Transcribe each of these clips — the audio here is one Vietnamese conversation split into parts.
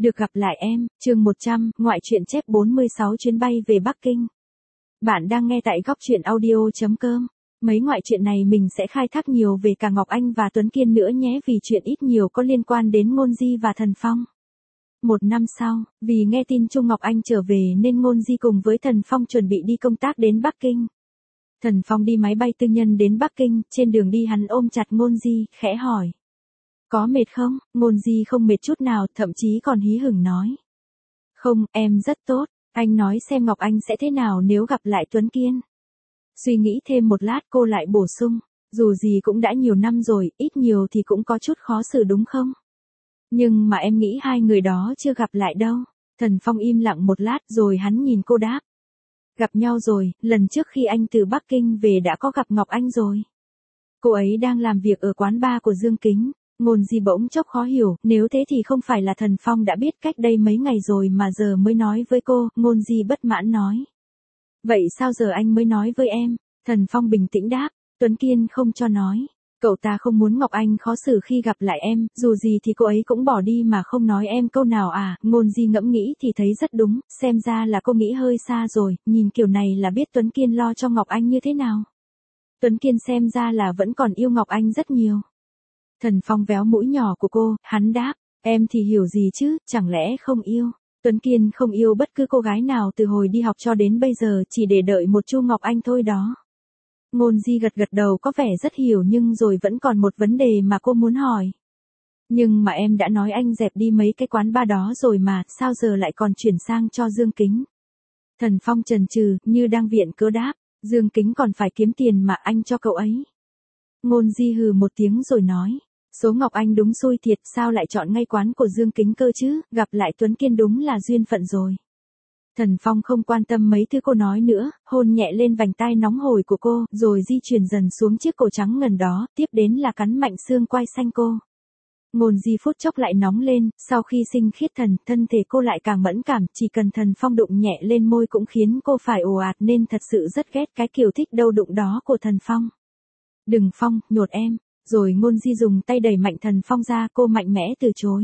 Được gặp lại em, chương 100, ngoại truyện chép 46 chuyến bay về Bắc Kinh. Bạn đang nghe tại góc truyện audio.com. Mấy ngoại truyện này mình sẽ khai thác nhiều về cả Ngọc Anh và Tuấn Kiên nữa nhé, vì chuyện ít nhiều có liên quan đến Ngôn Di và Thần Phong. Một năm sau, vì nghe tin Trung Ngọc Anh trở về nên Ngôn Di cùng với Thần Phong chuẩn bị đi công tác đến Bắc Kinh. Thần Phong đi máy bay tư nhân đến Bắc Kinh, trên đường đi hắn ôm chặt Ngôn Di, khẽ hỏi. Có mệt không? Ngôn Di không mệt chút nào, thậm chí còn hí hửng nói. Không, em rất tốt, anh nói xem Ngọc Anh sẽ thế nào nếu gặp lại Tuấn Kiên. Suy nghĩ thêm một lát cô lại bổ sung, dù gì cũng đã nhiều năm rồi, ít nhiều thì cũng có chút khó xử đúng không? Nhưng mà em nghĩ hai người đó chưa gặp lại đâu. Thần Phong im lặng một lát rồi hắn nhìn cô đáp. Gặp nhau rồi, lần trước khi anh từ Bắc Kinh về đã có gặp Ngọc Anh rồi. Cô ấy đang làm việc ở quán bar của Dương Kính. Ngôn Di bỗng chốc khó hiểu, nếu thế thì không phải là Thần Phong đã biết cách đây mấy ngày rồi mà giờ mới nói với cô. Ngôn Di bất mãn nói. Vậy sao giờ anh mới nói với em? Thần Phong bình tĩnh đáp, Tuấn Kiên không cho nói. Cậu ta không muốn Ngọc Anh khó xử khi gặp lại em, dù gì thì cô ấy cũng bỏ đi mà không nói em câu nào à. Ngôn Di ngẫm nghĩ thì thấy rất đúng, xem ra là cô nghĩ hơi xa rồi, nhìn kiểu này là biết Tuấn Kiên lo cho Ngọc Anh như thế nào. Tuấn Kiên xem ra là vẫn còn yêu Ngọc Anh rất nhiều. Thần Phong véo mũi nhỏ của cô, hắn đáp, em thì hiểu gì chứ, chẳng lẽ không yêu. Tuấn Kiên không yêu bất cứ cô gái nào từ hồi đi học cho đến bây giờ, chỉ để đợi một Chu Ngọc Anh thôi đó. Ngôn Di gật gật đầu có vẻ rất hiểu, nhưng rồi vẫn còn một vấn đề mà cô muốn hỏi. Nhưng mà em đã nói anh dẹp đi mấy cái quán bar đó rồi mà, sao giờ lại còn chuyển sang cho Dương Kính? Thần Phong chần chừ, như đang viện cớ đáp, Dương Kính còn phải kiếm tiền mà anh cho cậu ấy. Ngôn Di hừ một tiếng rồi nói. Số Ngọc Anh đúng xui thiệt, sao lại chọn ngay quán của Dương Kính cơ chứ, gặp lại Tuấn Kiên đúng là duyên phận rồi. Thần Phong không quan tâm mấy thứ cô nói nữa, hôn nhẹ lên vành tai nóng hổi của cô, rồi di chuyển dần xuống chiếc cổ trắng ngần đó, tiếp đến là cắn mạnh xương quai xanh cô. Ngôn Di phút chốc lại nóng lên, sau khi sinh khiết thân thể cô lại càng mẫn cảm, chỉ cần Thần Phong đụng nhẹ lên môi cũng khiến cô phải ồ ạt, nên thật sự rất ghét cái kiểu thích đâu đụng đó của Thần Phong. Đừng Phong, nhột em. Rồi Ngôn Di dùng tay đẩy mạnh Thần Phong ra, cô mạnh mẽ từ chối.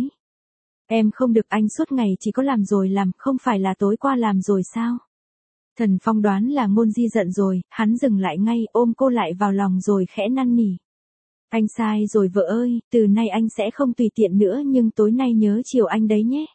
Em không được, anh suốt ngày chỉ có làm rồi làm, không phải là tối qua làm rồi sao? Thần Phong đoán là Ngôn Di giận rồi, hắn dừng lại ngay, ôm cô lại vào lòng rồi khẽ năn nỉ. Anh sai rồi vợ ơi, từ nay anh sẽ không tùy tiện nữa, nhưng tối nay nhớ chiều anh đấy nhé.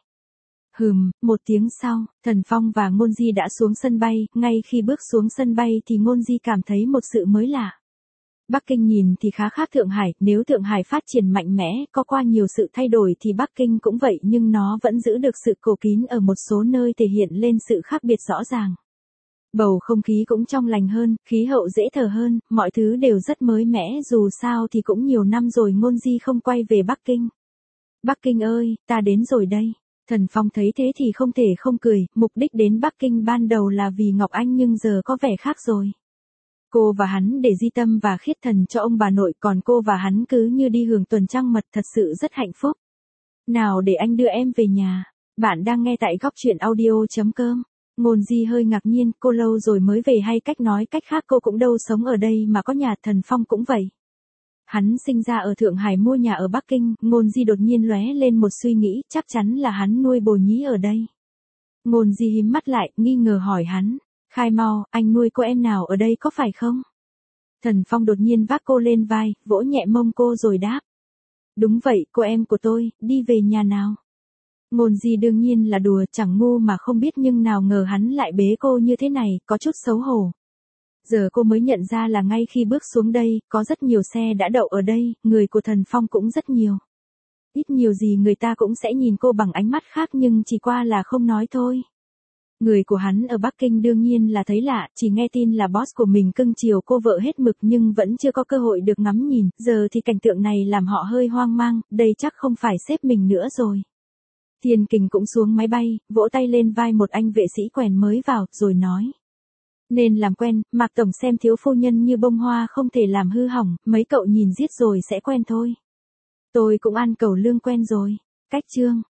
Một tiếng sau, Thần Phong và Ngôn Di đã xuống sân bay, ngay khi bước xuống sân bay thì Ngôn Di cảm thấy một sự mới lạ. Bắc Kinh nhìn thì khá khác Thượng Hải, nếu Thượng Hải phát triển mạnh mẽ, có qua nhiều sự thay đổi thì Bắc Kinh cũng vậy, nhưng nó vẫn giữ được sự cổ kín ở một số nơi, thể hiện lên sự khác biệt rõ ràng. Bầu không khí cũng trong lành hơn, khí hậu dễ thở hơn, mọi thứ đều rất mới mẻ, dù sao thì cũng nhiều năm rồi Ngôn Di không quay về Bắc Kinh. Bắc Kinh ơi, ta đến rồi đây. Thần Phong thấy thế thì không thể không cười, mục đích đến Bắc Kinh ban đầu là vì Ngọc Anh nhưng giờ có vẻ khác rồi. Cô và hắn để di tâm và khiết thần cho ông bà nội, còn cô và hắn cứ như đi hưởng tuần trăng mật, thật sự rất hạnh phúc. Nào để anh đưa em về nhà. Bạn đang nghe tại góc truyện audio.com. Ngôn Di hơi ngạc nhiên, cô lâu rồi mới về hay cách nói cách khác cô cũng đâu sống ở đây mà có nhà. Thần Phong cũng vậy. Hắn sinh ra ở Thượng Hải mua nhà ở Bắc Kinh, Ngôn Di đột nhiên lóe lên một suy nghĩ, chắc chắn là hắn nuôi bồ nhí ở đây. Ngôn Di hím mắt lại, nghi ngờ hỏi hắn. Khai mau, anh nuôi cô em nào ở đây có phải không? Thần Phong đột nhiên vác cô lên vai, vỗ nhẹ mông cô rồi đáp. Đúng vậy, cô em của tôi, đi về nhà nào. Ngôn Di đương nhiên là đùa, chẳng ngu mà không biết, nhưng nào ngờ hắn lại bế cô như thế này, có chút xấu hổ. Giờ cô mới nhận ra là ngay khi bước xuống đây, có rất nhiều xe đã đậu ở đây, người của Thần Phong cũng rất nhiều. Ít nhiều gì người ta cũng sẽ nhìn cô bằng ánh mắt khác, nhưng chỉ qua là không nói thôi. Người của hắn ở Bắc Kinh đương nhiên là thấy lạ, chỉ nghe tin là boss của mình cưng chiều cô vợ hết mực nhưng vẫn chưa có cơ hội được ngắm nhìn, giờ thì cảnh tượng này làm họ hơi hoang mang, đây chắc không phải sếp mình nữa rồi. Thiên Kình cũng xuống máy bay, vỗ tay lên vai một anh vệ sĩ quèn mới vào, rồi nói. Nên làm quen, Mạc Tổng xem thiếu phu nhân như bông hoa không thể làm hư hỏng, mấy cậu nhìn giết rồi sẽ quen thôi. Tôi cũng ăn cẩu lương quen rồi. Cách chương.